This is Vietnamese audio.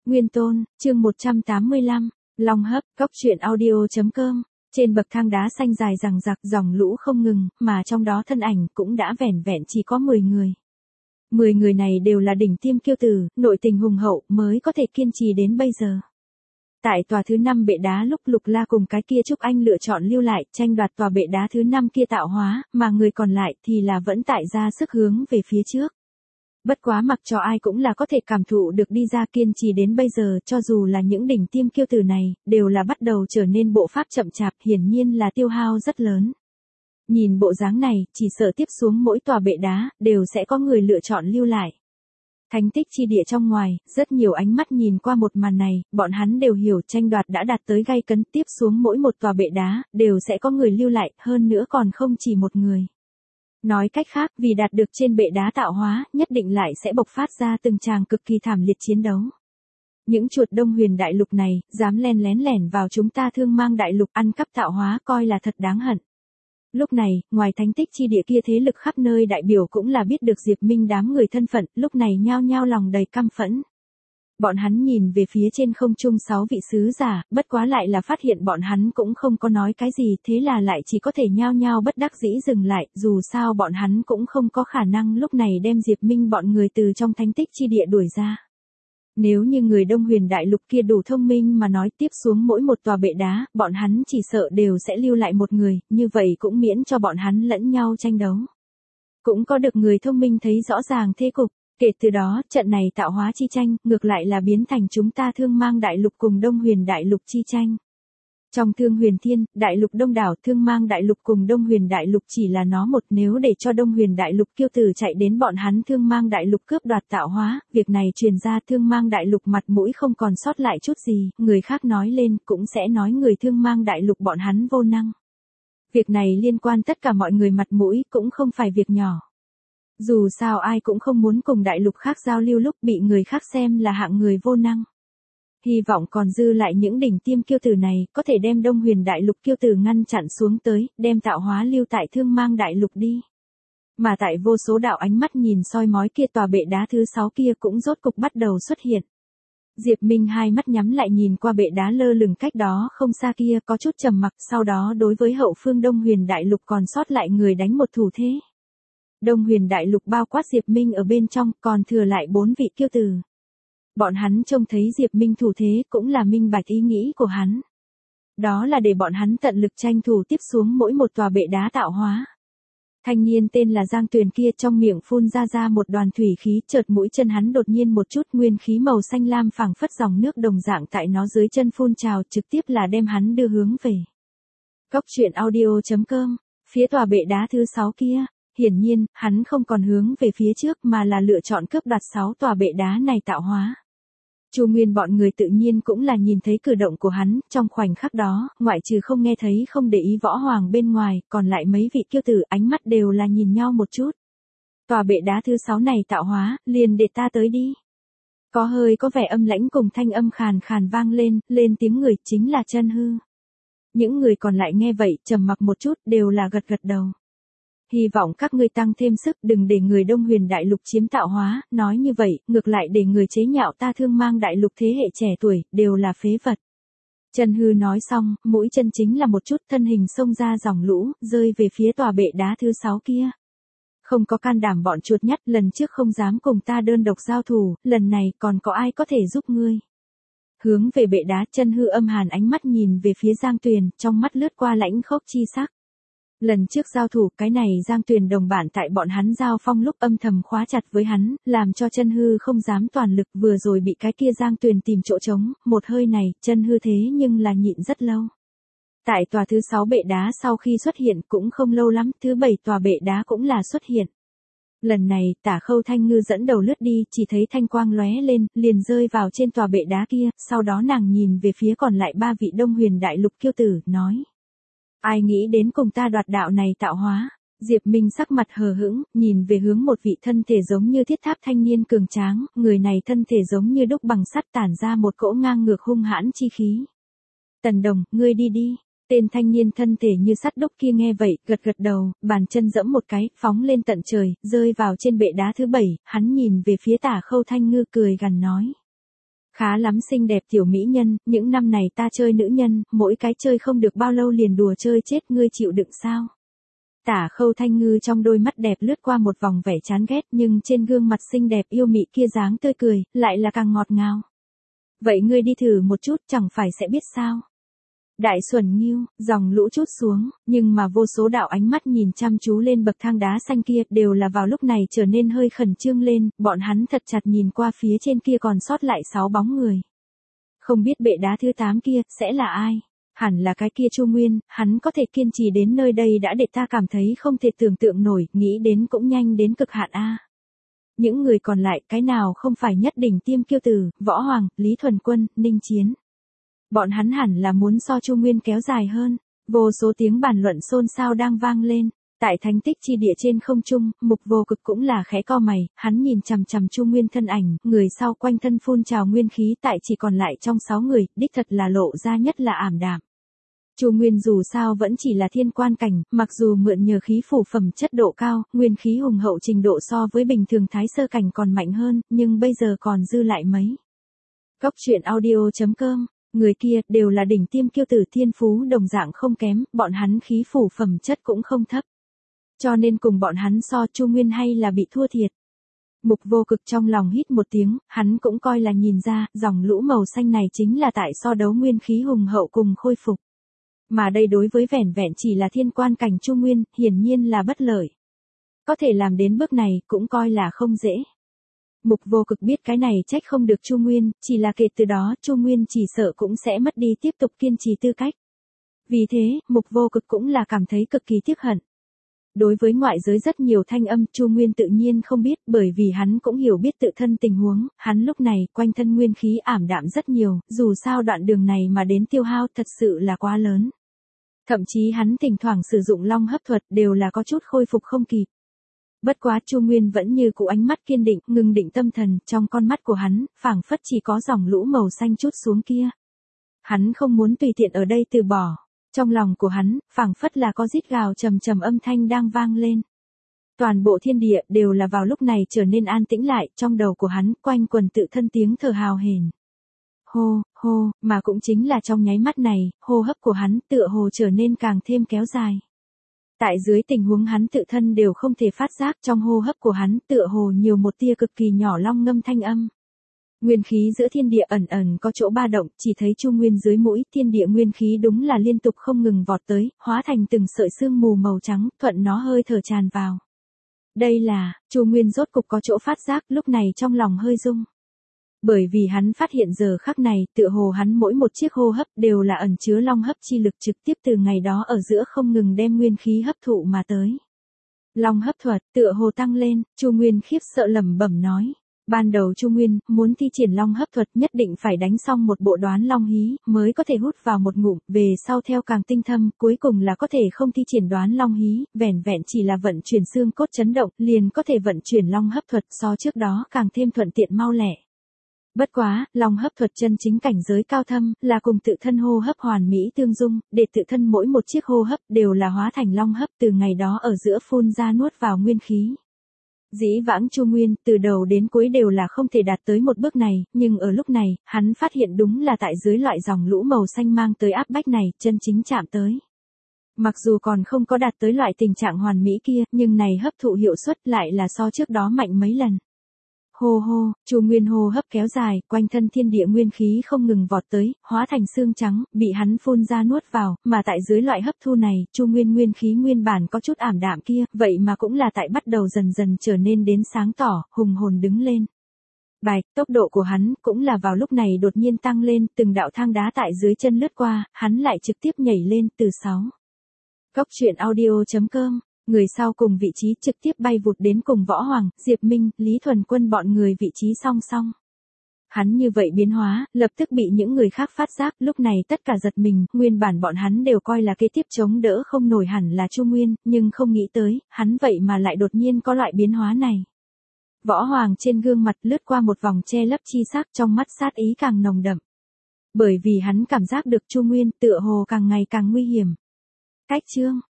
Nguyên Tôn, chương 185, Long Hấp, Cóc truyện audio.com. Trên bậc thang đá xanh dài dằng dặc, dòng lũ không ngừng, mà trong đó thân ảnh cũng đã vẻn vẹn chỉ có 10 người. 10 người này đều là đỉnh tiêm kiêu tử, nội tình hùng hậu mới có thể kiên trì đến bây giờ. Tại tòa thứ 5 bệ đá lúc Lục La cùng cái kia Trúc Anh lựa chọn lưu lại, tranh đoạt tòa bệ đá thứ 5 kia tạo hóa, mà người còn lại thì là vẫn tại ra sức hướng về phía trước. Bất quá mặc cho ai cũng là có thể cảm thụ được đi ra kiên trì đến bây giờ, cho dù là những đỉnh tiêm kiêu tử này, đều là bắt đầu trở nên bộ pháp chậm chạp, hiển nhiên là tiêu hao rất lớn. Nhìn bộ dáng này, chỉ sợ tiếp xuống mỗi tòa bệ đá, đều sẽ có người lựa chọn lưu lại. Thánh tích chi địa trong ngoài, rất nhiều ánh mắt nhìn qua một màn này, bọn hắn đều hiểu tranh đoạt đã đạt tới gay cấn, tiếp xuống mỗi một tòa bệ đá, đều sẽ có người lưu lại, hơn nữa còn không chỉ một người. Nói cách khác, vì đạt được trên bệ đá tạo hóa, nhất định lại sẽ bộc phát ra từng tràng cực kỳ thảm liệt chiến đấu. Những chuột Đông Huyền đại lục này, dám len lén lẻn vào chúng ta Thương Mang đại lục ăn cắp tạo hóa, coi là thật đáng hận. Lúc này, ngoài thánh tích chi địa kia thế lực khắp nơi đại biểu cũng là biết được Diệp Minh đám người thân phận, lúc này nhao nhao lòng đầy căm phẫn. Bọn hắn nhìn về phía trên không trung 6 vị sứ giả, bất quá lại là phát hiện bọn hắn cũng không có nói cái gì, thế là lại chỉ có thể nhao nhao bất đắc dĩ dừng lại, dù sao bọn hắn cũng không có khả năng lúc này đem Diệp Minh bọn người từ trong thánh tích chi địa đuổi ra. Nếu như người Đông Huyền đại lục kia đủ thông minh mà nói tiếp xuống mỗi một tòa bệ đá, bọn hắn chỉ sợ đều sẽ lưu lại một người, như vậy cũng miễn cho bọn hắn lẫn nhau tranh đấu. Cũng có được người thông minh thấy rõ ràng thế cục. Kể từ đó, trận này tạo hóa chi tranh, ngược lại là biến thành chúng ta Thương Mang đại lục cùng Đông Huyền đại lục chi tranh. Trong Thương Huyền Thiên, đại lục đông đảo, Thương Mang đại lục cùng Đông Huyền đại lục chỉ là nó một, nếu để cho Đông Huyền đại lục kiêu tử chạy đến bọn hắn Thương Mang đại lục cướp đoạt tạo hóa, việc này truyền ra Thương Mang đại lục mặt mũi không còn sót lại chút gì, người khác nói lên cũng sẽ nói người Thương Mang đại lục bọn hắn vô năng. Việc này liên quan tất cả mọi người mặt mũi, cũng không phải việc nhỏ. Dù sao ai cũng không muốn cùng đại lục khác giao lưu lúc bị người khác xem là hạng người vô năng. Hy vọng còn dư lại những đỉnh tiêm kiêu tử này, có thể đem Đông Huyền đại lục kiêu tử ngăn chặn xuống tới, đem tạo hóa lưu tại Thương Mang đại lục đi. Mà tại vô số đạo ánh mắt nhìn soi mói kia, tòa bệ đá thứ 6 kia cũng rốt cục bắt đầu xuất hiện. Diệp Minh hai mắt nhắm lại nhìn qua bệ đá lơ lửng cách đó không xa kia, có chút trầm mặc, sau đó đối với hậu phương Đông Huyền đại lục còn sót lại người đánh một thủ thế. Đông Huyền đại lục bao quát Diệp Minh ở bên trong, còn thừa lại 4 vị kiêu tử. Bọn hắn trông thấy Diệp Minh thủ thế cũng là minh bạch ý nghĩ của hắn. Đó là để bọn hắn tận lực tranh thủ tiếp xuống mỗi một tòa bệ đá tạo hóa. Thanh niên tên là Giang Tuyền kia trong miệng phun ra một đoàn thủy khí, chợt mũi chân hắn đột nhiên một chút, nguyên khí màu xanh lam phảng phất dòng nước đồng dạng tại nó dưới chân phun trào, trực tiếp là đem hắn đưa hướng về. Cóc truyện audio.com, phía tòa bệ đá thứ 6 kia. Hiển nhiên, hắn không còn hướng về phía trước mà là lựa chọn cướp đoạt 6 tòa bệ đá này tạo hóa. Chu Nguyên bọn người tự nhiên cũng là nhìn thấy cử động của hắn, trong khoảnh khắc đó, ngoại trừ không nghe thấy không để ý Võ Hoàng bên ngoài, còn lại mấy vị kiêu tử ánh mắt đều là nhìn nhau một chút. Tòa bệ đá thứ 6 này tạo hóa, liền để ta tới đi. Có hơi có vẻ âm lãnh cùng thanh âm khàn khàn vang lên tiếng người chính là Chân Hư. Những người còn lại nghe vậy, trầm mặc một chút, đều là gật gật đầu. Hy vọng các ngươi tăng thêm sức, đừng để người Đông Huyền đại lục chiếm tạo hóa, nói như vậy, ngược lại để người chế nhạo ta Thương Mang đại lục thế hệ trẻ tuổi, đều là phế vật. Chân Hư nói xong, mũi chân chính là một chút, thân hình xông ra dòng lũ, rơi về phía tòa bệ đá thứ 6 kia. Không có can đảm bọn chuột nhắt, lần trước không dám cùng ta đơn độc giao thủ, lần này còn có ai có thể giúp ngươi. Hướng về bệ đá, Chân Hư âm hàn ánh mắt nhìn về phía Giang Tuyền, trong mắt lướt qua lãnh khốc chi sắc. Lần trước giao thủ, cái này Giang Tuyền đồng bạn tại bọn hắn giao phong lúc âm thầm khóa chặt với hắn, làm cho Chân Hư không dám toàn lực, vừa rồi bị cái kia Giang Tuyền tìm chỗ trống, một hơi này, Chân Hư thế nhưng là nhịn rất lâu. Tại tòa thứ 6 bệ đá sau khi xuất hiện cũng không lâu lắm, thứ 7 tòa bệ đá cũng là xuất hiện. Lần này, Tả Khâu Thanh Ngư dẫn đầu lướt đi, chỉ thấy thanh quang lóe lên, liền rơi vào trên tòa bệ đá kia, sau đó nàng nhìn về phía còn lại 3 vị Đông Huyền đại lục kiêu tử, nói. Ai nghĩ đến cùng ta đoạt đạo này tạo hóa? Diệp Minh sắc mặt hờ hững, nhìn về hướng một vị thân thể giống như thiết tháp thanh niên cường tráng, người này thân thể giống như đúc bằng sắt, tản ra một cỗ ngang ngược hung hãn chi khí. Tần Đồng, ngươi đi đi. Tên thanh niên thân thể như sắt đúc kia nghe vậy, gật gật đầu, bàn chân giẫm một cái, phóng lên tận trời, rơi vào trên bệ đá thứ 7, hắn nhìn về phía Tả Khâu Thanh Ngư cười gằn nói. Khá lắm xinh đẹp tiểu mỹ nhân, những năm này ta chơi nữ nhân, mỗi cái chơi không được bao lâu liền đùa chơi chết, ngươi chịu đựng sao? Tả Khâu Thanh Ngư trong đôi mắt đẹp lướt qua một vòng vẻ chán ghét, nhưng trên gương mặt xinh đẹp yêu mị kia dáng tươi cười, lại là càng ngọt ngào. Vậy ngươi đi thử một chút, chẳng phải sẽ biết sao? Đại Xuẩn Ngưu, dòng lũ trút xuống, nhưng mà vô số đạo ánh mắt nhìn chăm chú lên bậc thang đá xanh kia, đều là vào lúc này trở nên hơi khẩn trương lên, bọn hắn thật chặt nhìn qua phía trên kia còn sót lại 6 bóng người. Không biết bệ đá thứ 8 kia, sẽ là ai? Hẳn là cái kia Chu Nguyên, hắn có thể kiên trì đến nơi đây đã để ta cảm thấy không thể tưởng tượng nổi, nghĩ đến cũng nhanh đến cực hạn a. Những người còn lại, cái nào không phải nhất đỉnh tiêm kiêu tử, Võ Hoàng, Lý Thuần Quân, Ninh Chiến. Bọn hắn hẳn là muốn so Chu Nguyên kéo dài hơn. Vô số tiếng bàn luận xôn xao đang vang lên. Tại thánh tích chi địa trên không trung, Mục Vô Cực cũng là khẽ co mày, hắn nhìn chằm chằm Chu Nguyên thân ảnh, người sau quanh thân phun trào nguyên khí, tại chỉ còn lại trong 6 người, đích thật là lộ ra nhất là ảm đạm. Chu Nguyên dù sao vẫn chỉ là thiên quan cảnh, mặc dù mượn nhờ khí phủ phẩm chất độ cao, nguyên khí hùng hậu trình độ so với bình thường thái sơ cảnh còn mạnh hơn, nhưng bây giờ còn dư lại mấy. Cốc truyện audio.com. Người kia đều là đỉnh tiêm kiêu tử, thiên phú đồng dạng không kém, bọn hắn khí phủ phẩm chất cũng không thấp. Cho nên cùng bọn hắn so, Chu Nguyên hay là bị thua thiệt. Mục Vô Cực trong lòng hít một tiếng, hắn cũng coi là nhìn ra, dòng lũ màu xanh này chính là tại so đấu nguyên khí hùng hậu cùng khôi phục. Mà đây đối với vẻn vẹn chỉ là thiên quan cảnh Chu Nguyên, hiển nhiên là bất lợi. Có thể làm đến bước này, cũng coi là không dễ. Mục Vô Cực biết cái này trách không được Chu Nguyên, chỉ là kể từ đó, Chu Nguyên chỉ sợ cũng sẽ mất đi tiếp tục kiên trì tư cách. Vì thế, Mục Vô Cực cũng là cảm thấy cực kỳ tiếc hận. Đối với ngoại giới rất nhiều thanh âm, Chu Nguyên tự nhiên không biết, bởi vì hắn cũng hiểu biết tự thân tình huống, hắn lúc này, quanh thân nguyên khí ảm đạm rất nhiều, dù sao đoạn đường này mà đến tiêu hao thật sự là quá lớn. Thậm chí hắn thỉnh thoảng sử dụng long hấp thuật đều là có chút khôi phục không kịp. Bất quá Chu Nguyên vẫn như cũ ánh mắt kiên định, ngừng định tâm thần, trong con mắt của hắn, phảng phất chỉ có dòng lũ màu xanh chút xuống kia. Hắn không muốn tùy tiện ở đây từ bỏ. Trong lòng của hắn, phảng phất là có rít gào trầm trầm âm thanh đang vang lên. Toàn bộ thiên địa đều là vào lúc này trở nên an tĩnh lại, trong đầu của hắn quanh quần tự thân tiếng thở hào hển. Hô, hô, mà cũng chính là trong nháy mắt này, hô hấp của hắn tựa hồ trở nên càng thêm kéo dài. Tại dưới tình huống hắn tự thân đều không thể phát giác, trong hô hấp của hắn tựa hồ nhiều một tia cực kỳ nhỏ long ngâm thanh âm. Nguyên khí giữa thiên địa ẩn ẩn có chỗ ba động, chỉ thấy Chu Nguyên dưới mũi, thiên địa nguyên khí đúng là liên tục không ngừng vọt tới, hóa thành từng sợi sương mù màu trắng, thuận nó hơi thở tràn vào. Đây là, Chu Nguyên rốt cục có chỗ phát giác, lúc này trong lòng hơi rung. Bởi vì hắn phát hiện giờ khắc này, tựa hồ hắn mỗi một chiếc hô hấp đều là ẩn chứa long hấp chi lực trực tiếp từ ngày đó ở giữa không ngừng đem nguyên khí hấp thụ mà tới. Long hấp thuật, tựa hồ tăng lên, Chu Nguyên khiếp sợ lẩm bẩm nói. Ban đầu Chu Nguyên, muốn thi triển long hấp thuật nhất định phải đánh xong một bộ đoán long hí, mới có thể hút vào một ngụm, về sau theo càng tinh thâm, cuối cùng là có thể không thi triển đoán long hí, vẻn vẹn chỉ là vận chuyển xương cốt chấn động, liền có thể vận chuyển long hấp thuật, so trước đó càng thêm thuận tiện mau lẹ. Bất quá, long hấp thuật chân chính cảnh giới cao thâm, là cùng tự thân hô hấp hoàn mỹ tương dung, để tự thân mỗi một chiếc hô hấp đều là hóa thành long hấp từ ngày đó ở giữa phun ra nuốt vào nguyên khí. Dĩ vãng Chu Nguyên, từ đầu đến cuối đều là không thể đạt tới một bước này, nhưng ở lúc này, hắn phát hiện đúng là tại dưới loại dòng lũ màu xanh mang tới áp bách này, chân chính chạm tới. Mặc dù còn không có đạt tới loại tình trạng hoàn mỹ kia, nhưng này hấp thụ hiệu suất lại là so trước đó mạnh mấy lần. Hô hô, Chu Nguyên hô hấp kéo dài, quanh thân thiên địa nguyên khí không ngừng vọt tới, hóa thành xương trắng, bị hắn phun ra nuốt vào, mà tại dưới loại hấp thu này, Chu Nguyên nguyên khí nguyên bản có chút ảm đạm kia, vậy mà cũng là tại bắt đầu dần dần trở nên đến sáng tỏ, hùng hồn đứng lên. Bạch, tốc độ của hắn cũng là vào lúc này đột nhiên tăng lên, từng đạo thang đá tại dưới chân lướt qua, hắn lại trực tiếp nhảy lên từ 6. Cốc truyện audio.com. Người sau cùng vị trí trực tiếp bay vụt đến cùng Võ Hoàng, Diệp Minh, Lý Thuần Quân bọn người vị trí song song. Hắn như vậy biến hóa, lập tức bị những người khác phát giác, lúc này tất cả giật mình, nguyên bản bọn hắn đều coi là kế tiếp chống đỡ không nổi hẳn là Chu Nguyên, nhưng không nghĩ tới, hắn vậy mà lại đột nhiên có loại biến hóa này. Võ Hoàng trên gương mặt lướt qua một vòng che lấp chi sắc, trong mắt sát ý càng nồng đậm. Bởi vì hắn cảm giác được Chu Nguyên tựa hồ càng ngày càng nguy hiểm. Cách chương